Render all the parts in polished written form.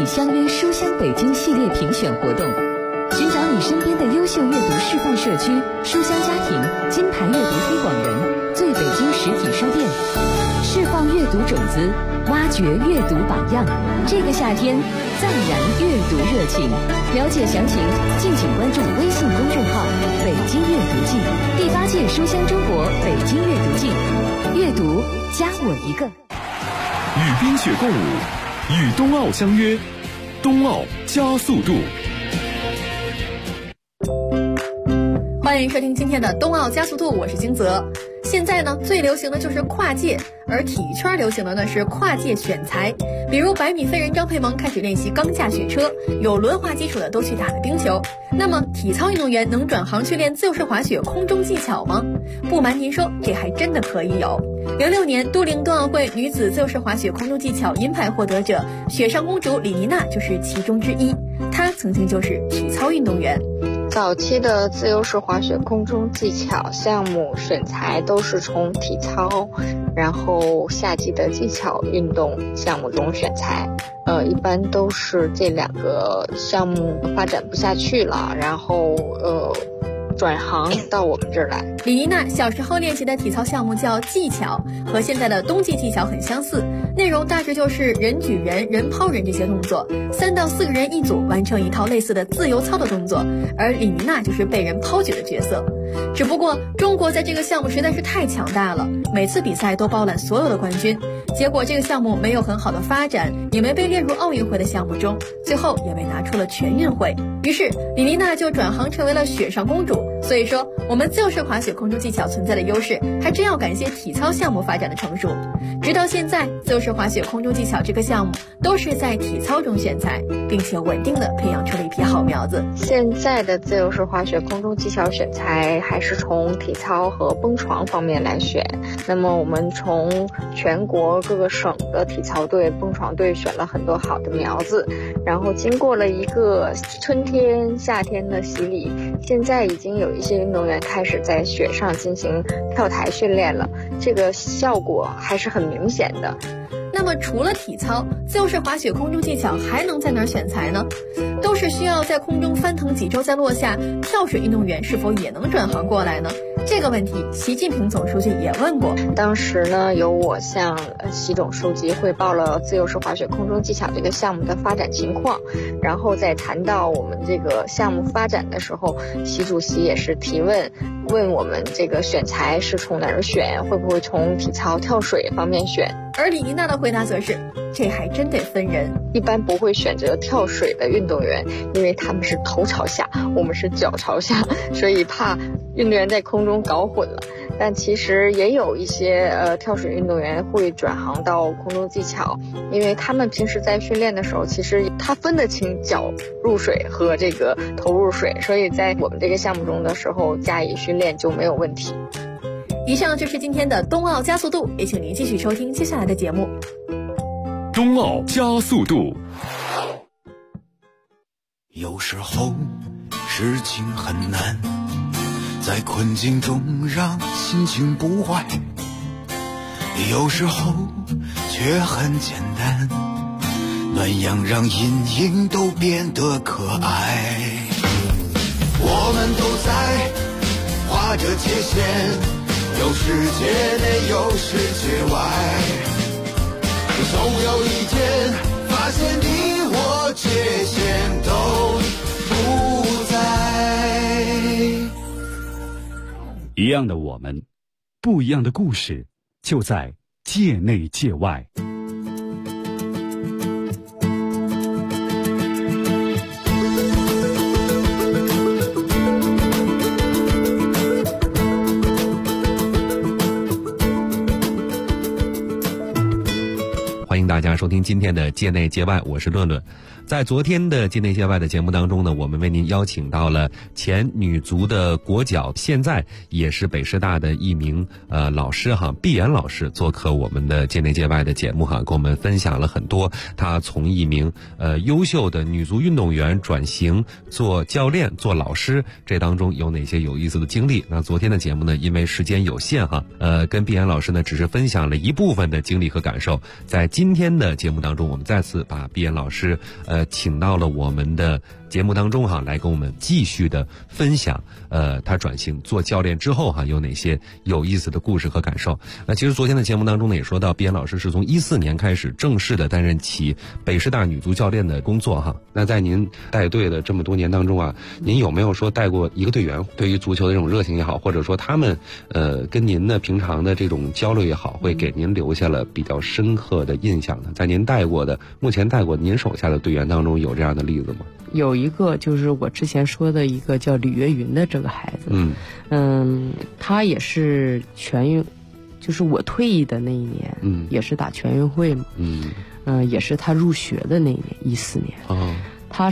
相约书香北京系列评选活动，寻找你身边的优秀阅读示范社区、书香家庭、金牌阅读推广人、最北京实体书店，释放阅读种子，挖掘阅读榜样。这个夏天，暂燃阅读热情。了解详情，敬请关注微信公众号“北京阅读季”第8届书香中国北京阅读季，阅读加我一个。 与冰雪共舞，与冬奥相约，冬奥加速度。 欢迎收听今天的冬奥加速度，我是金泽。现在呢，最流行的就是跨界，而体育圈流行的呢是跨界选材。比如100米飞人张培萌开始练习钢架雪车，有轮滑基础的都去打了冰球。那么体操运动员能转行去练自由式滑雪空中技巧吗？不瞒您说，这还真的可以有。06年都灵冬奥会女子自由式滑雪空中技巧银牌获得者雪上公主李妮娜就是其中之一，她曾经就是体操运动员。 早期的自由式滑雪空中技巧项目选材都是从体操，然后夏季的技巧运动项目中选材。一般都是这2个项目发展不下去了，然后转行到我们这儿来。 李妮娜小时候练习的体操项目叫技巧，和现在的冬季技巧很相似，内容大致就是人举人、人抛人这些动作，3到4个人一组完成一套类似的自由操的动作，而李妮娜就是被人抛举的角色。只不过中国在这个项目实在是太强大了，每次比赛都包揽所有的冠军，结果这个项目没有很好的发展，也没被列入奥运会的项目中，最后也被拿出了全运会。于是李妮娜就转行成为了雪上公主。所以说我们自由式滑雪空中技巧存在的优势还真要感谢体操项目发展的成熟。直到现在，自由式滑雪空中技巧这个项目都是在体操中选材，并且稳定的培养出了一批好苗子。 现在的自由式滑雪空中技巧选材还是从体操和蹦床方面来选。那么我们从全国各个省的体操队、蹦床队选了很多好的苗子，然后经过了一个春天、夏天的洗礼，现在已经有一些运动员开始在雪上进行跳台训练了，这个效果还是很明显的。 那么除了体操，自由式滑雪空中技巧还能在哪儿选材呢？都是需要在空中翻腾几周再落下，跳水运动员是否也能转行过来呢？这个问题习近平总书记也问过。 当时呢，由我向习总书记汇报了自由式滑雪空中技巧这个项目的发展情况，然后在谈到我们这个项目发展的时候，习主席也是提问我们这个选材是从哪儿选，会不会从体操跳水方面选。 而李妮娜的回答则是，这还真得分人， 一般不会选择跳水的运动员，因为他们是头朝下，我们是脚朝下，所以怕运动员在空中搞混了。但其实也有一些跳水运动员会转行到空中技巧，因为他们平时在训练的时候，其实他分得清脚入水和这个头入水，所以在我们这个项目中的时候加以训练就没有问题。 以上就是今天的冬奥加速度，也请您继续收听接下来的节目。 冬奥加速度。 有时候事情很难，在困境中让心情不坏，有时候却很简单，暖阳让阴影都变得可爱。我们都在画着界限，有世界内有世界外，总有一天发现你我界限都不在。 一样的我们，不一样的故事，就在界内界外。 欢迎大家收听今天的界内界外，我是论论。在昨天的界内界外的节目当中呢，我们为您邀请到了前女足的国脚，现在也是北师大的一名老师哈，毕岩老师做客我们的界内界外的节目哈，跟我们分享了很多他从一名优秀的女足运动员转型做教练、做老师，这当中有哪些有意思的经历。那昨天的节目呢，因为时间有限哈，跟毕岩老师呢只是分享了一部分的经历和感受，在今天天的节目当中，我们再次把毕岩老师请到了我们的节目当中来跟我们继续的分享他转型做教练之后有哪些有意思的故事和感受。那其实昨天的节目当中呢，也说到毕岩老师是从14年开始正式的担任起北师大女足教练的工作那在您带队的这么多年当中您有没有说带过一个队员对于足球的这种热情也好，或者说他们跟您的平常的这种交流也好，会给您留下了比较深刻的印象呢？在您目前带过您手下的队员当中有这样的例子吗？ 有一个就是我之前说的一个叫吕月云的这个孩子，他也是全运，就是我退役的那一年，也是打全运会嘛，也是他入学的那一年，14年，他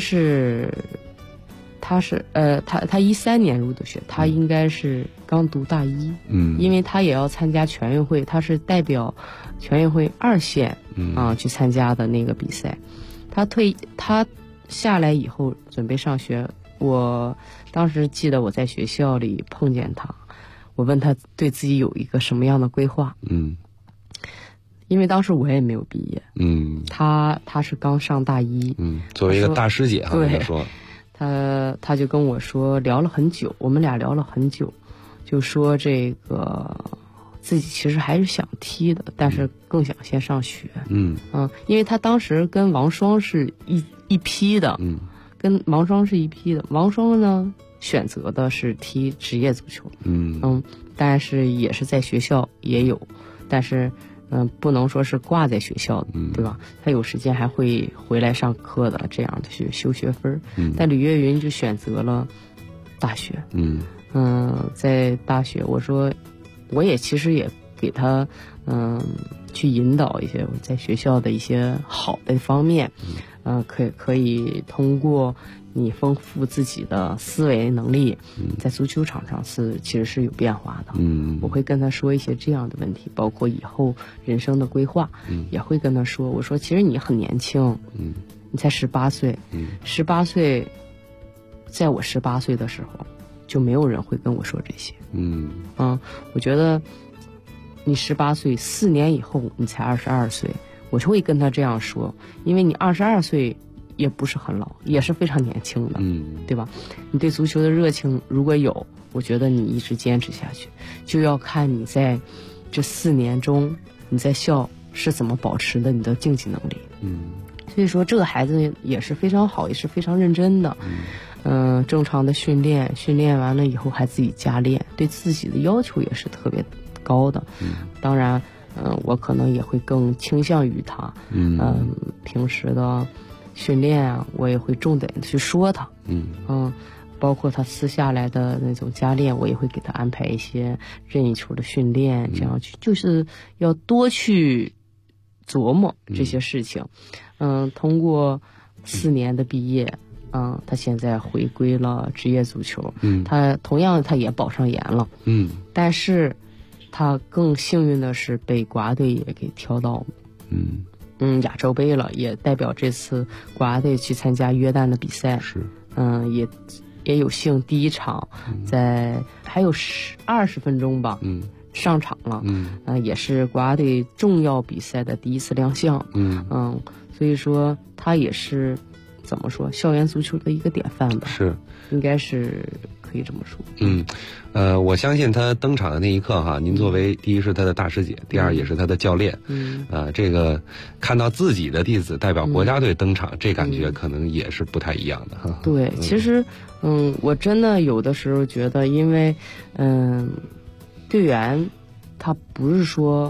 13年入的学，他应该是刚读大一，因为他也要参加全运会，他是代表全运会2线去参加的那个比赛。他下来以后准备上学，我当时记得我在学校里碰见他，我问他对自己有一个什么样的规划，因为当时我也没有毕业，他是刚上大一， 作为一个大师姐对， 说他就跟我说聊了很久，我们俩聊了很久，就说这个自己其实还是想踢的，但是更想先上学，因为他当时跟王霜是一批的，跟王霜是一批的，王霜呢选择的是踢职业足球，但是也是在学校也有，但是不能说是挂在学校的，对吧？他有时间还会回来上课的，这样的去修学分。但吕月云就选择了大学，在大学，我说我也其实也给他去引导一些在学校的一些好的方面，可以通过你丰富自己的思维能力，在足球场上其实是有变化的。我会跟他说一些这样的问题，包括以后人生的规划，也会跟他说，我说其实你很年轻，你才18岁，18岁，在我18岁的时候，就没有人会跟我说这些。我觉得你18岁4年以后你才22岁，我就会跟他这样说，因为你22岁也不是很老，也是非常年轻的，对吧？你对足球的热情如果有，我觉得你一直坚持下去，就要看你在这4年中你在校是怎么保持的你的竞技能力。所以说这个孩子也是非常好，也是非常认真的，正常的训练完了以后还自己加练，对自己的要求也是特别高的。当然我可能也会更倾向于他，平时的训练我也会重点的去说他，包括他私下来的那种加练，我也会给他安排一些任意球的训练，这样去就是要多去琢磨这些事情。通过4年的毕业，他现在回归了职业足球，他同样他也保上研了，但是他更幸运的是被国家队也给挑到亚洲杯了，也代表这次国家队去参加约旦的比赛，也有幸第一场在还有20分钟吧，上场了，也是国家队重要比赛的第一次亮相，所以说他也是怎么说校园足球的一个典范吧，应该是可以这么说。 我相信他登场的那一刻您作为第一是他的大师姐，第二也是他的教练，这个看到自己的弟子代表国家队登场，这感觉可能也是不太一样的哈。 对，其实我真的有的时候觉得，因为队员他不是说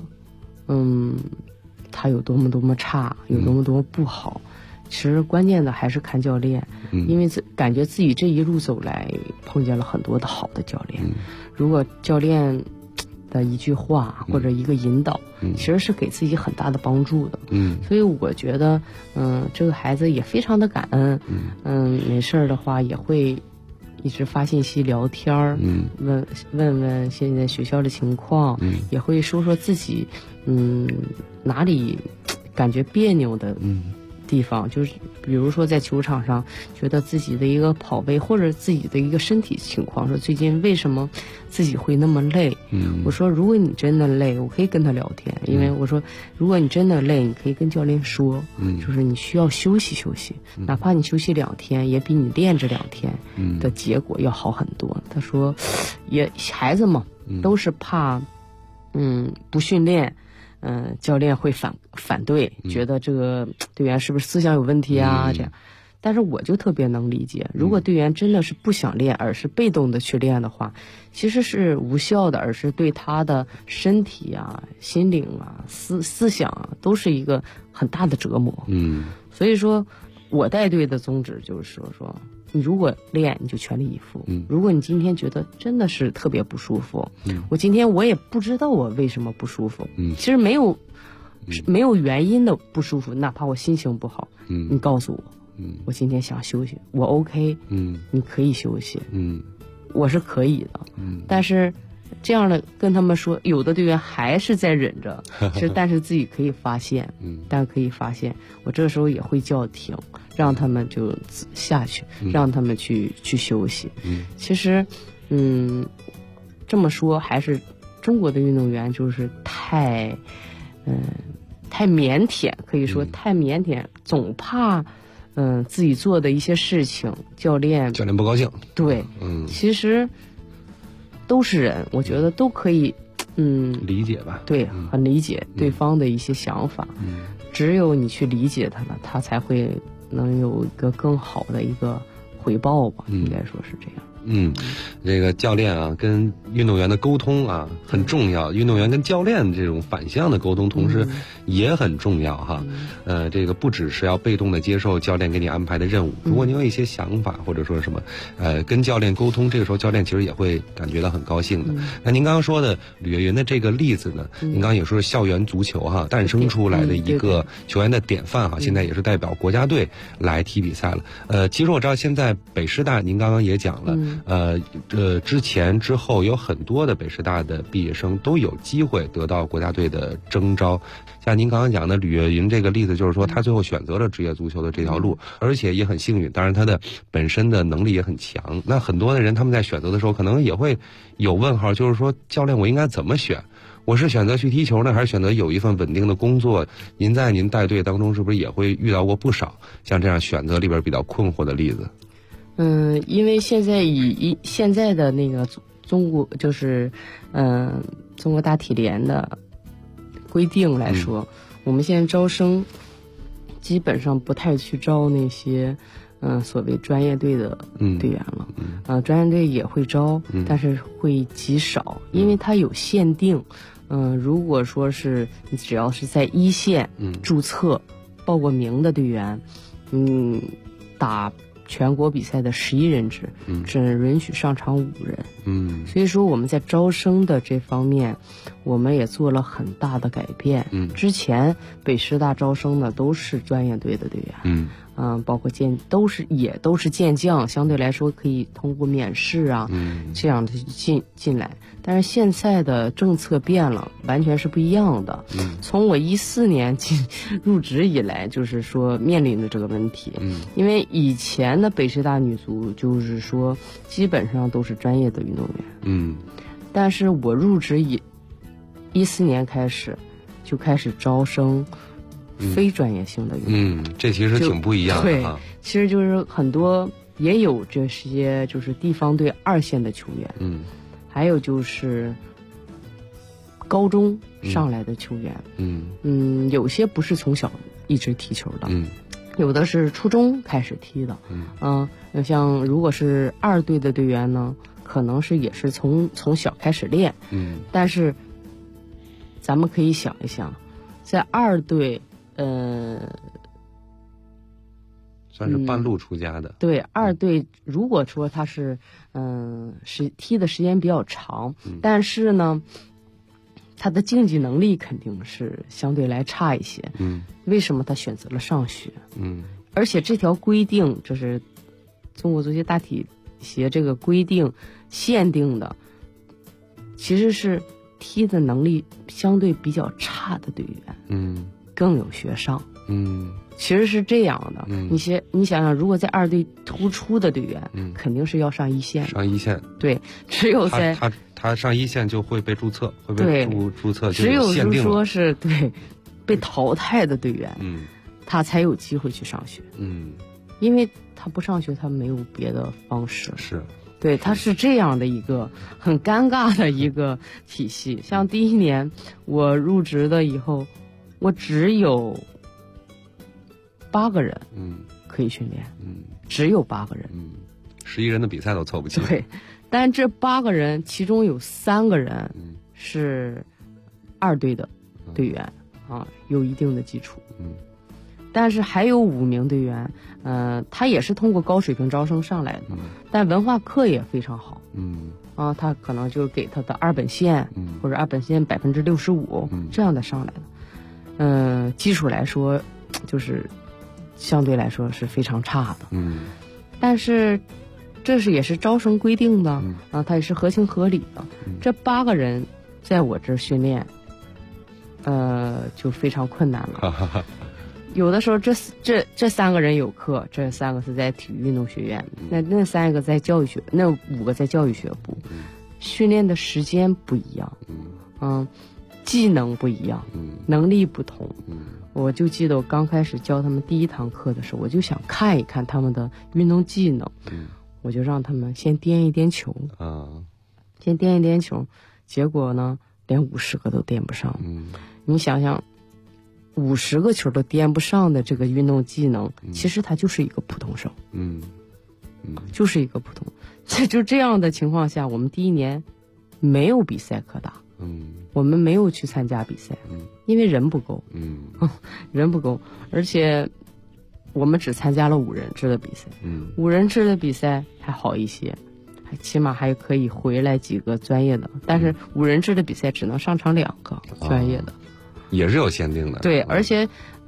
他有多么差，有多么不好，其实关键的还是看教练，因为感觉自己这一路走来碰见了很多的好的教练，如果教练的一句话或者一个引导，其实是给自己很大的帮助的。所以我觉得这个孩子也非常的感恩，没事的话也会一直发信息聊天，问问现在学校的情况，也会说说自己哪里感觉别扭的地方，就是比如说在球场上觉得自己的一个跑位或者自己的一个身体情况，说最近为什么自己会那么累，我说如果你真的累，我可以跟他聊天，因为我说如果你真的累，你可以跟教练说，就是你需要休息休息，哪怕你休息2天，也比你练这2天的结果要好很多。他说也孩子嘛都是怕不训练，教练会反对，觉得这个队员是不是思想有问题啊？这样，但是我就特别能理解，如果队员真的是不想练，而是被动的去练的话，其实是无效的，而是对他的身体啊、心灵啊、思想啊，都是一个很大的折磨。所以说，我带队的宗旨就是说。你如果练，你就全力以赴。如果你今天觉得真的是特别不舒服，我今天我也不知道我为什么不舒服。其实没有原因的不舒服，哪怕我心情不好，你告诉我，我今天想休息，我 OK，你可以休息，我是可以的。但是这样的跟他们说，有的队员还是在忍着，但是自己可以发现，我这个时候也会叫停，让他们就下去，让他们去休息。其实，这么说还是中国的运动员就是太腼腆，可以说太腼腆，总怕自己做的一些事情，教练不高兴。 对，其实都是人，我觉得都可以， 理解吧。 对，很理解对方的一些想法。只有你去理解他了，他才会能有一个更好的一个回报吧，应该说是这样。 这个教练啊跟运动员的沟通啊很重要，运动员跟教练这种反向的沟通同时也很重要哈。这个不只是要被动的接受教练给你安排的任务，如果你有一些想法或者说什么跟教练沟通，这个时候教练其实也会感觉到很高兴的。那您刚刚说的吕月云的这个例子呢，您刚刚也说是校园足球哈诞生出来的一个球员的典范哈，现在也是代表国家队来踢比赛了。其实我知道现在北师大您刚刚也讲了，之前之后有很多的北师大的毕业生都有机会得到国家队的征召。像您刚刚讲的吕月云这个例子，就是说他最后选择了职业足球的这条路，而且也很幸运，当然他的本身的能力也很强。那很多的人他们在选择的时候可能也会有问号，就是说教练我应该怎么选？我是选择去踢球呢，还是选择有一份稳定的工作？您在您带队当中是不是也会遇到过不少像这样选择里边比较困惑的例子？ 因为现在以现在的那个中国就是中国大体联的规定来说，我们现在招生基本上不太去招那些所谓专业队的队员了。专业队也会招，但是会极少，因为它有限定。如果说是你只要是在一线注册报过名的队员，打全国比赛的11人制，只允许上场5人。所以说我们在招生的这方面，我们也做了很大的改变。之前北师大招生的都是专业队的队员。包括都是健将，相对来说可以通过面试啊，这样的进来。但是现在的政策变了，完全是不一样的。从我14年入职以来，就是说面临的这个问题。因为以前的北师大女足就是说基本上都是专业的运动员。但是我入职14年开始就开始招生非专业性的运动员。 这其实挺不一样的哈。 对，其实就是很多也有这些就是地方队2线的球员，还有就是高中上来的球员，有些不是从小一直踢球的，有的是初中开始踢的，像如果是2队的队员呢，可能是也是从小开始练，但是咱们可以想一想，在2队。 算是半路出家的。 对，2队如果说他是踢的时间比较长，但是呢他的竞技能力肯定是相对来差一些。为什么他选择了上学？而且这条规定，这是中国足协大体协这个规定限定的，其实是踢的能力相对比较差的队员。 更有学上。 嗯， 其实是这样的。你想想，如果在二队突出的队员，肯定是要上一线。 上一线。 对，只有在他上一线就会被注册，会被注册， 只有是说是对被淘汰的队员，他才有机会去上学。因为他不上学，他没有别的方式。 是。 对，他是这样的一个很尴尬的一个体系。像第1年我入职的以后，我只有8个人，可以训练，只有8个人 ，11人的比赛都凑不齐。 对，但这8个人其中有3个人是2队的队员啊，有一定的基础。但是还有5名队员，他也是通过高水平招生上来的，但文化课也非常好。他可能就给他的2本线，或者2本线65%，这样的上来的。基础来说，就是相对来说是非常差的。但是这也是招生规定的，它也是合情合理的。这8个人在我这儿训练，就非常困难了。有的时候这3个人有课，这3个是在体育运动学院，那3个在教育学，那5个在教育学部，训练的时间不一样，技能不一样，能力不同。我就记得我刚开始教他们第1堂课的时候，我就想看一看他们的运动技能，我就让他们先颠一颠球，先颠一颠球，结果呢，连50个都颠不上。你想想。50个球都颠不上的这个运动技能，其实他就是一个普通生，就是一个普通。就这样的情况下，我们第1年没有比赛可打，我们没有去参加比赛，因为人不够，人不够，而且我们只参加了5人制的比赛，5人制的比赛还好一些，起码还可以回来几个专业的，但是5人制的比赛只能上场2个专业的。 也是有限定的。 对，而且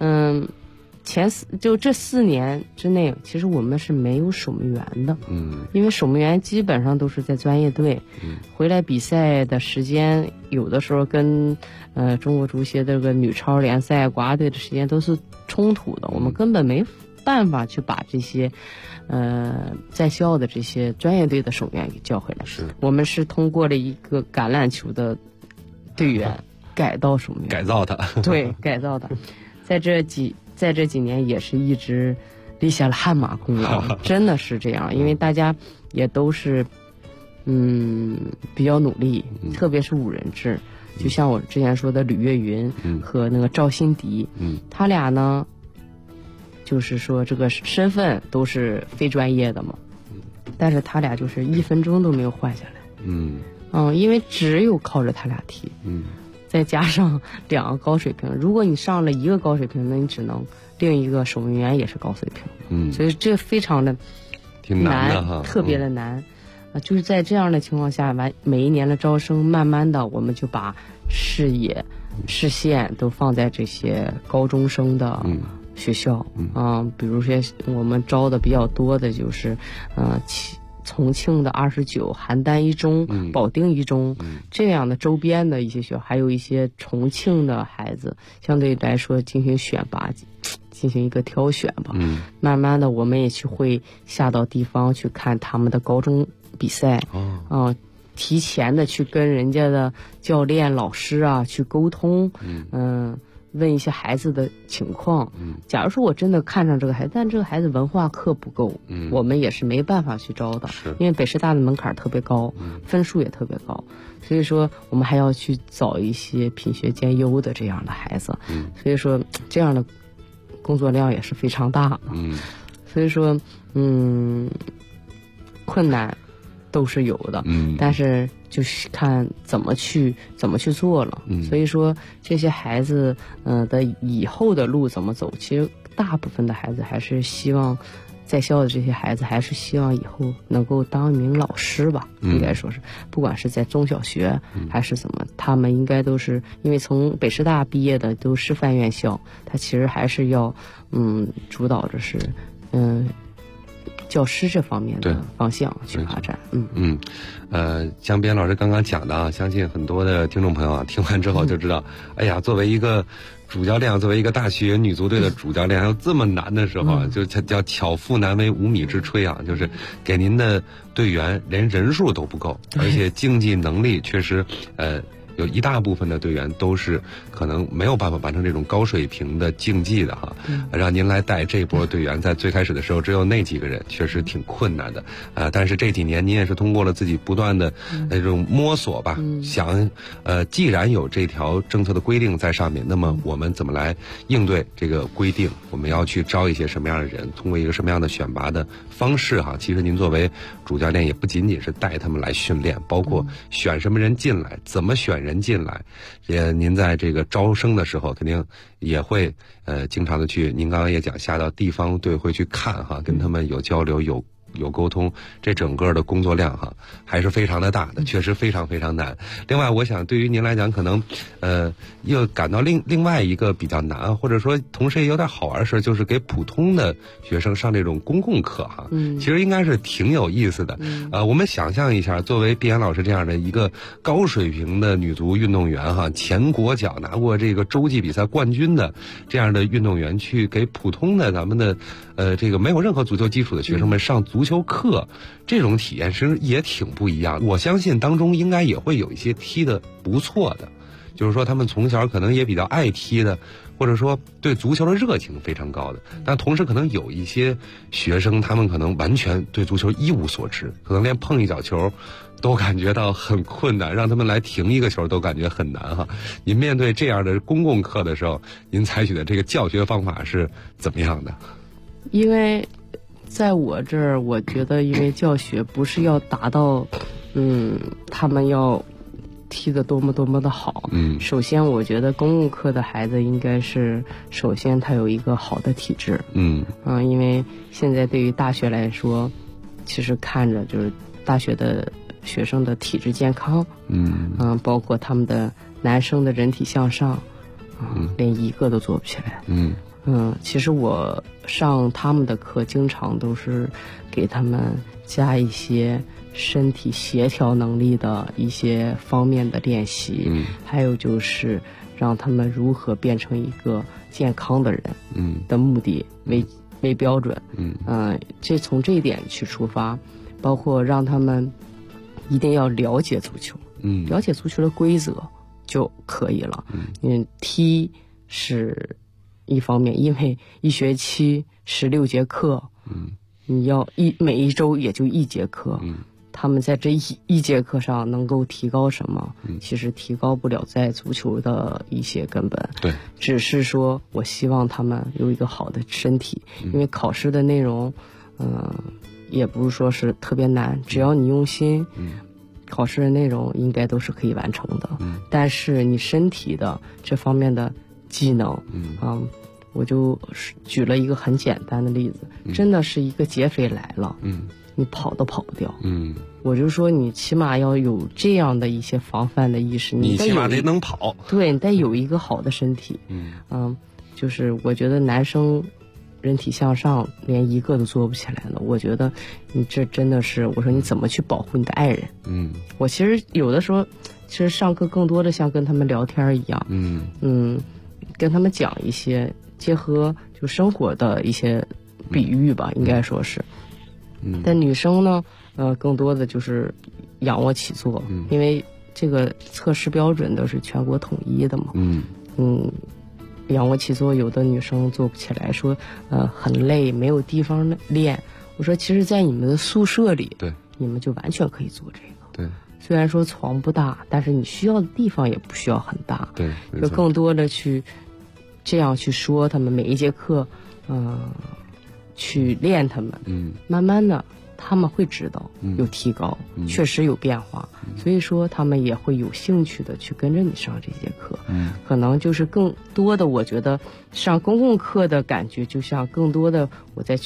就这4年之内，其实我们是没有守门员的，因为守门员基本上都是在专业队，回来比赛的时间有的时候跟中国足协这个女超联赛国家队的时间都是冲突的，我们根本没办法去把这些在校的这些专业队的守门员给叫回来。我们是通过了一个橄榄球的队员改造守门员， 改造他， 对，改造他，在这几年也是一直立下了汗马功劳，真的是这样，因为大家也都是比较努力，特别是5人制，就像我之前说的吕月云和那个赵新迪，他俩呢，就是说这个身份都是非专业的嘛，但是他俩就是1分钟都没有换下来，因为只有靠着他俩踢，再加上2个高水平，如果你上了1个高水平，那你只能另一个守门员也是高水平，所以这非常的挺难的哈， 特别的难。就是在这样的情况下，每一年的招生，慢慢的我们就把视线都放在这些高中生的学校，比如说我们招的比较多的就是重庆的29、邯郸一中、保定一中，这样的周边的一些学校，还有一些重庆的孩子，相对来说进行选拔，进行一个挑选吧。慢慢的我们也会下到地方去看他们的高中比赛，提前的去跟人家的教练、老师啊去沟通，问一些孩子的情况。假如说我真的看上这个孩子，但这个孩子文化课不够，我们也是没办法去招的，因为北师大的门槛特别高，分数也特别高，所以说我们还要去找一些品学兼优的这样的孩子，所以说这样的工作量也是非常大的，所以说困难都是有的，但是就是看怎么去做了。所以说这些孩子的以后的路怎么走，其实大部分的孩子还是希望，在校的这些孩子还是希望以后能够当一名老师吧，应该说是，不管是在中小学还是怎么，他们应该都是因为从北师大毕业的都师范院校，他其实还是要主导着是教师这方面的方向去发展。 像边老师刚刚讲的啊，相信很多的听众朋友啊听完之后就知道，哎呀，作为一个主教练，作为一个大学女足队的主教练，还有这么难的时候啊，就叫巧妇难为无米之炊啊，就是给您的队员连人数都不够，而且竞技能力确实有一大部分的队员都是可能没有办法完成这种高水平的竞技的哈，让您来带这波队员，在最开始的时候只有那几个人，确实挺困难的但是这几年您也是通过了自己不断的这种摸索吧，想既然有这条政策的规定在上面，那么我们怎么来应对这个规定？我们要去招一些什么样的人？通过一个什么样的选拔的方式哈？其实您作为主教练也不仅仅是带他们来训练，包括选什么人进来，怎么选人进来，您在这个招生的时候肯定也会经常的去，您刚刚也讲下到地方队会去看哈，跟他们有交流有沟通，这整个的工作量哈还是非常的大的，确实非常非常难。另外我想对于您来讲可能又感到另外一个比较难，或者说同时也有点好玩的事，就是给普通的学生上这种公共课哈，其实应该是挺有意思的。我们想象一下，作为毕岩老师这样的一个高水平的女足运动员哈，前国脚拿过这个洲际比赛冠军的这样的运动员，去给普通的咱们的这个没有任何足球基础的学生们上足球课，这种体验其实也挺不一样。我相信当中应该也会有一些踢得不错的，就是说他们从小可能也比较爱踢的，或者说对足球的热情非常高的，但同时可能有一些学生他们可能完全对足球一无所知，可能连碰一脚球都感觉到很困难，让他们来停一个球都感觉很难哈。您面对这样的公共课的时候，您采取的这个教学方法是怎么样的？ 因为在我这儿，我觉得因为教学不是要达到他们要踢得多么多么的好。首先我觉得公共课的孩子应该是首先他有一个好的体质。因为现在对于大学来说，其实看着就是大学的学生的体质健康，包括他们的男生的人体向上，连一个都做不起来。其实我上他们的课经常都是给他们加一些身体协调能力的一些方面的练习，还有就是让他们如何变成一个健康的人的目的为标准。这从这一点去出发，包括让他们一定要了解足球，了解足球的规则就可以了。踢是一方面，因为一学期16节课，你要每一周也就一节课，他们在这一节课上能够提高什么？其实提高不了在足球的一些根本。对，只是说我希望他们有一个好的身体，因为考试的内容，也不是说是特别难，只要你用心，考试的内容应该都是可以完成的。但是你身体的这方面的技能，我就举了一个很简单的例子，真的是一个劫匪来了，你跑都跑不掉。我就说你起码要有这样的一些防范的意识， 你起码得能跑， 对，你得有一个好的身体。就是我觉得男生人体向上连一个都做不起来了，我觉得你这真的是，我说你怎么去保护你的爱人？我其实有的时候其实上课更多的像跟他们聊天一样，跟他们讲一些结合就生活的一些比喻吧，应该说是。但女生呢，更多的就是仰卧起坐，因为这个测试标准都是全国统一的嘛。仰卧起坐有的女生做不起来，说很累，没有地方练。我说其实在你们的宿舍里，对，你们就完全可以做这个。对，虽然说床不大，但是你需要的地方也不需要很大。对，就更多的去这样去说他们每一节课，去练他们，慢慢的他们会知道有提高，确实有变化，所以说他们也会有兴趣的去跟着你上这节课。可能就是更多的，我觉得上公共课的感觉就像更多的我再去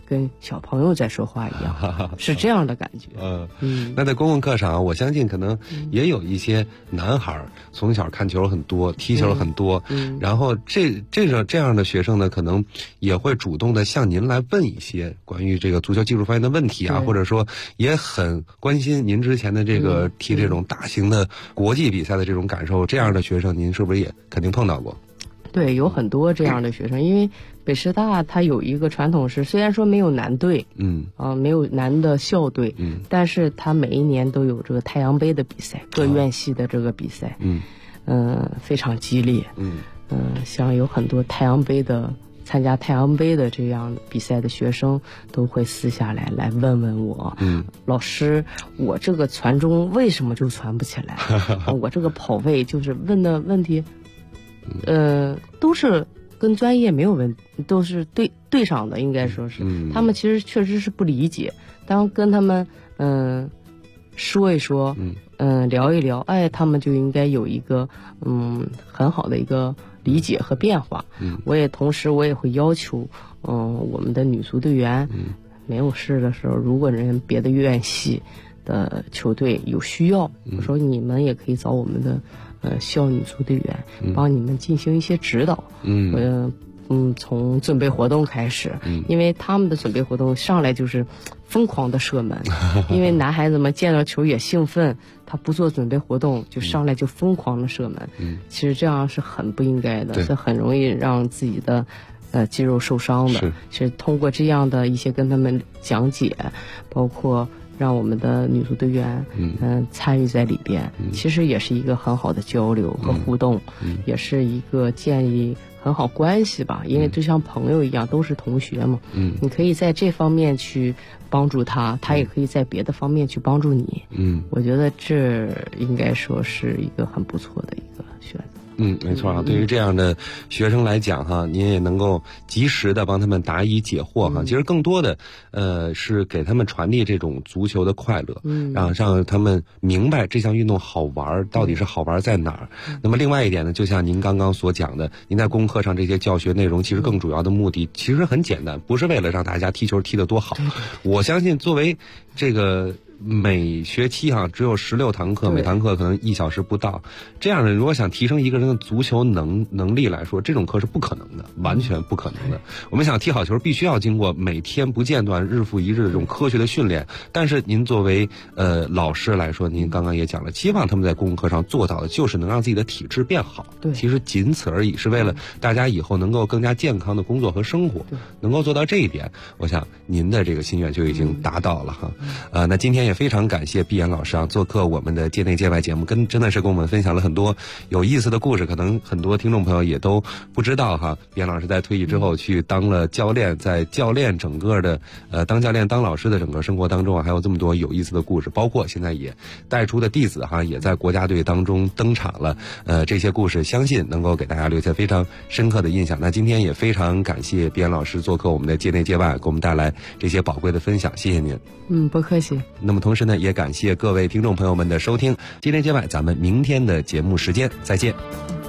跟小朋友在说话一样，是这样的感觉。 那在公共课上，我相信可能也有一些男孩从小看球很多，踢球很多，然后这样的学生呢，可能也会主动的向您来问一些关于这个足球技术方面的问题啊，或者说也很关心您之前的这个踢这种大型的国际比赛的这种感受。这样的学生，您是不是也肯定碰到过？ 对，有很多这样的学生，因为北师大它有一个传统是，虽然说没有男队，没有男的校队，但是它每一年都有这个太阳杯的比赛，各院系的这个比赛，非常激烈，像有很多参加太阳杯的这样比赛的学生都会私下来问问我，老师，我这个传中为什么就传不起来？我这个跑位就是问的问题。都是跟专业没有问题，都是对上的，应该说是，他们其实确实是不理解。当跟他们说一说，聊一聊，他们就应该有一个很好的一个理解和变化。同时我也会要求，我们的女足队员，没有事的时候，如果人别的院系的球队有需要，我说你们也可以找我们的校女足队员帮你们进行一些指导。从准备活动开始，因为他们的准备活动上来就是疯狂的射门，因为男孩子们见到球也兴奋，他不做准备活动就上来就疯狂的射门，其实这样是很不应该的，是很容易让自己的肌肉受伤的。是通过这样的一些跟他们讲解，包括让我们的女足队员参与在里边，其实也是一个很好的交流和互动，也是一个建立很好关系吧，因为就像朋友一样，都是同学嘛。你可以在这方面去帮助他，他也可以在别的方面去帮助你。我觉得这应该说是一个很不错的一个选择。 没错啊，对于这样的学生来讲哈，您也能够及时的帮他们答疑解惑哈。其实更多的是给他们传递这种足球的快乐，让他们明白这项运动好玩到底是好玩在哪儿。那么另外一点呢，就像您刚刚所讲的，您在功课上这些教学内容，其实更主要的目的其实很简单，不是为了让大家踢球踢得多好。我相信作为这个每学期只有16堂课，每堂课可能1小时不到，这样的如果想提升一个人的足球能力来说，这种课是不可能的，完全不可能的。我们想踢好球，必须要经过每天不间断、日复一日的这种科学的训练。但是您作为老师来说，您刚刚也讲了，希望他们在公共课上做到的就是能让自己的体质变好。其实仅此而已，是为了大家以后能够更加健康的工作和生活，能够做到这一点，我想您的这个心愿就已经达到了哈。那今天也非常感谢毕岩老师做客我们的界内界外节目，真的是跟我们分享了很多有意思的故事，可能很多听众朋友也都不知道哈。毕岩老师在退役之后去当了教练，在教练整个的当教练当老师的整个生活当中还有这么多有意思的故事，包括现在也带出的弟子也在国家队当中登场了。这些故事相信能够给大家留下非常深刻的印象。那今天也非常感谢毕岩老师做客我们的界内界外，给我们带来这些宝贵的分享，谢谢您。 不客气。 那么同时呢，也感谢各位听众朋友们的收听，界内界外，咱们明天的节目时间再见。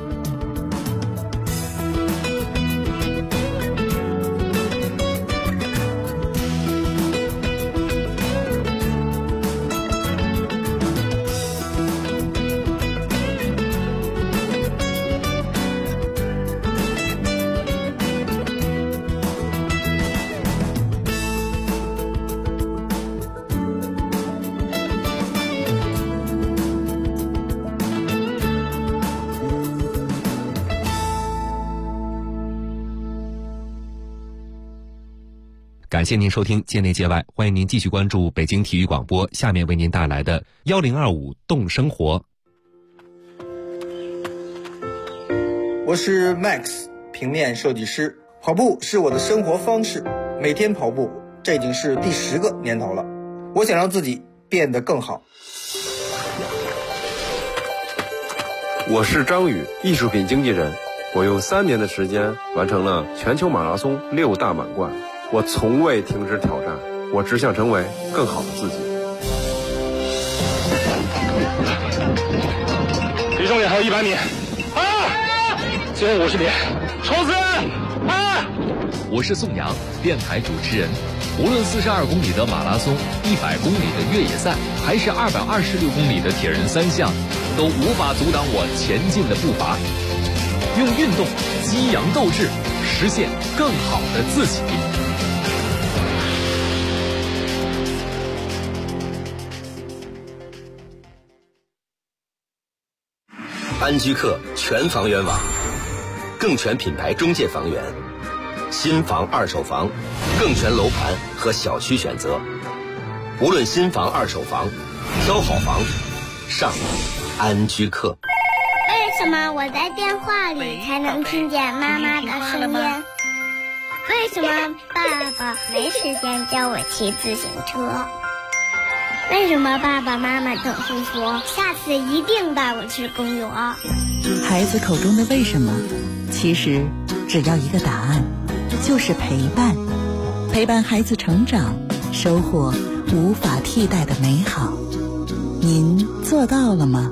感谢您收听界内界外，欢迎您继续关注北京体育广播，下面为您带来的1025动生活。 我是 Max， 平面设计师。跑步是我的生活方式，每天跑步，这已经是第10个年头了。我想让自己变得更好。 我是张宇，艺术品经纪人。我用3年的时间完成了全球马拉松6大满贯。我从未停止挑战，我只想成为更好的自己。 离终点还有100米，最后50米，冲刺！ 我是宋阳，电台主持人。 无论42公里的马拉松、100公里的越野赛，还是226公里的铁人三项，都无法阻挡我前进的步伐。用运动激扬斗志，实现更好的自己。 安居客全房源网，更全品牌中介房源，新房、二手房，更全楼盘和小区选择。无论新房、二手房，挑好房，上安居客。 为什么我在电话里才能听见妈妈的声音？为什么爸爸没时间教我骑自行车？为什么爸爸妈妈总是说下次一定带我去公园？ 孩子口中的为什么，其实只要一个答案，就是陪伴。陪伴孩子成长，收获无法替代的美好。您做到了吗？